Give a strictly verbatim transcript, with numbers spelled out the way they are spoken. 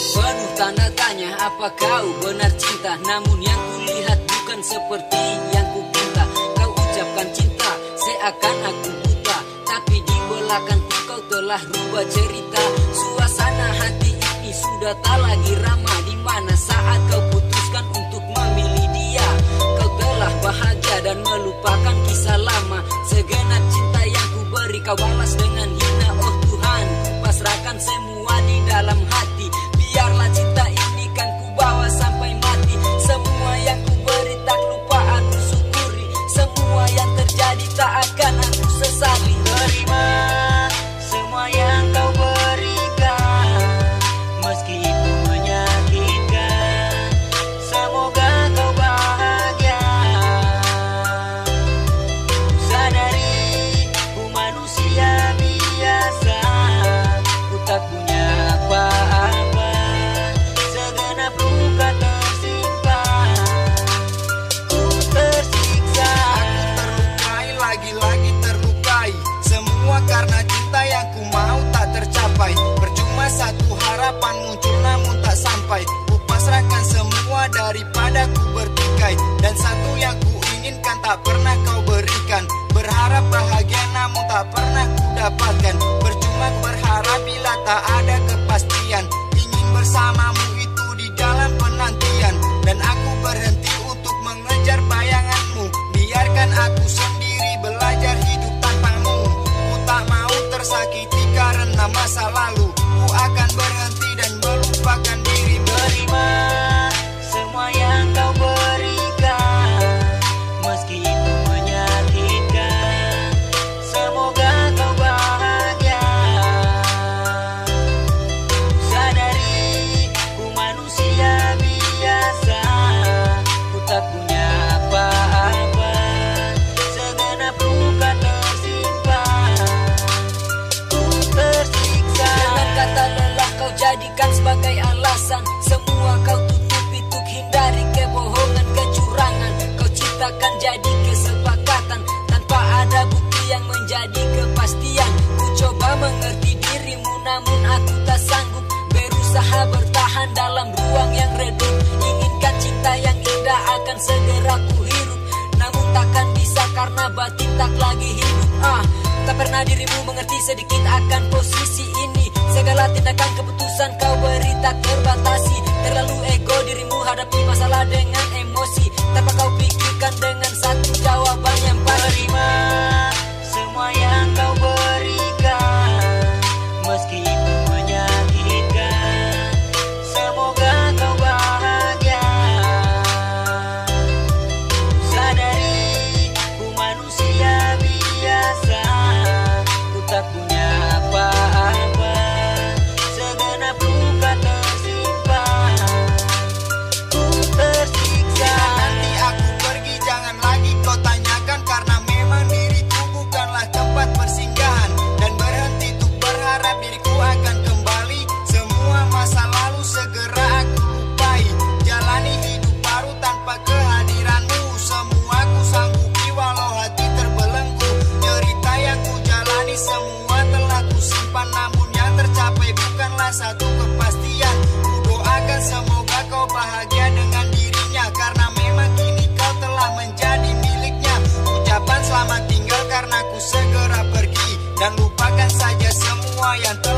Penuh tanda tanya, apa kau benar cinta? Namun yang kulihat bukan seperti yang kupinta. Kau ucapkan cinta, seakan aku buta, tapi di belakangku kau telah rubah cerita. Suasana hati ini sudah tak lagi ramah. Di mana saat kau putuskan untuk memilih dia, kau telah bahagia dan melupakan kisah lama. Segenap cinta yang ku beri kau balas dengan hina. Oh Tuhan, ku pasrahkan semua di dalam hati. Biarlah cinta ini kan ku bawa sampai mati. Semua yang ku beri tak lupa aku syukuri. Semua yang terjadi tak akan aku sesali. Terima semua yang kau berikan, meski itu menyakitkan. Semoga kau bahagia. Sadari ku manusia biasa, ku tak punya apa-apa. Segenap luka tersimpan, ku tersiksa. Aku terlukai, lagi-lagi terlukai. Semua karena cinta yang ku mau tak tercapai. Percuma satu harapan muncul namun tak sampai. Ku pasrahkan semua daripada ku bertikai. Dan satu yang ku inginkan tak pernah kau berikan. Berharap bahagia namun tak pernah ku dapatkan. Percuma berharap bila tak ada kepastian. Ingin bersamamu itu di dalam penantian. Dan aku berhenti untuk mengejar bayanganmu. Biarkan aku sendiri belajar hidup tanpamu. Ku tak mau tersakiti karena masa lalu. Ku akan berhenti dan melupakan dirimu. Terima semua yang kau berikan, meski itu menyakitkan. Semoga kau bahagia. Sadari ku manusia biasa, ku tak punya apa-apa. Segenap luka tersimpan, ku tersiksa. Dengan kata lelah kau jadikan sebagai alasan. Semua kau tutupi untuk hindari kebohongan, kecurangan. Kau ciptakan jadi kesepakatan tanpa ada bukti yang menjadi kepastian. Ku coba mengerti dirimu namun aku tak sanggup. Berusaha bertahan dalam ruang yang redup. Inginkan cinta yang indah akan segera ku hirup, namun takkan bisa karena batin tak lagi hidup. Ah, tak pernah dirimu mengerti sedikit akan posisi ini. Segala tindakan keputusan kau beri tak terbatasi. Terlalu ego dirimu hadapi masalah dengan emosi, tanpa kau pikirkan dengan satu jawaban yang pasti. Terima semua yang kau berikan, meski itu menyakitkan. Semoga kau bahagia. Sadari ku manusia biasa, ku tak punya apa-apa. Segenap luka tersimpan, ku tersiksa. Nanti aku pergi jangan lagi kau tanyakan. Karena memang diriku bukanlah tempat persinggahan. Dan berhenti untuk berharap diriku akan kembali. Semua masa lalu segera aku lupai. Jalani hidup baru tanpa kehadiranmu. Semua ku sanggupi walau hati terbelenggu. Cerita yang ku jalani semua telah ku simpan. Namun yang tercapai bukanlah satu kepastian. Ku doakan semoga kau bahagia dengan dirinya. Karena memang kini kau telah menjadi miliknya. Ucapan selamat tinggal karena ku segera pergi. Dan lupakan saja semua yang